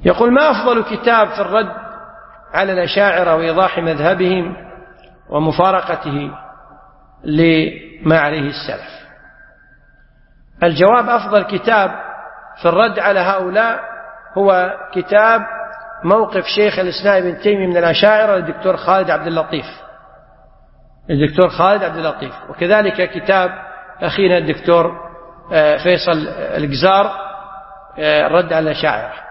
يقول: ما أفضل كتاب في الرد على الأشاعرة وإيضاح مذهبهم ومفارقته لما عليه السلف؟ الجواب: أفضل كتاب في الرد على هؤلاء هو كتاب موقف شيخ الإسلام ابن تيمية من الأشاعرة للدكتور خالد عبد اللطيف، وكذلك كتاب أخينا الدكتور فيصل الجزار الرد على الأشاعرة.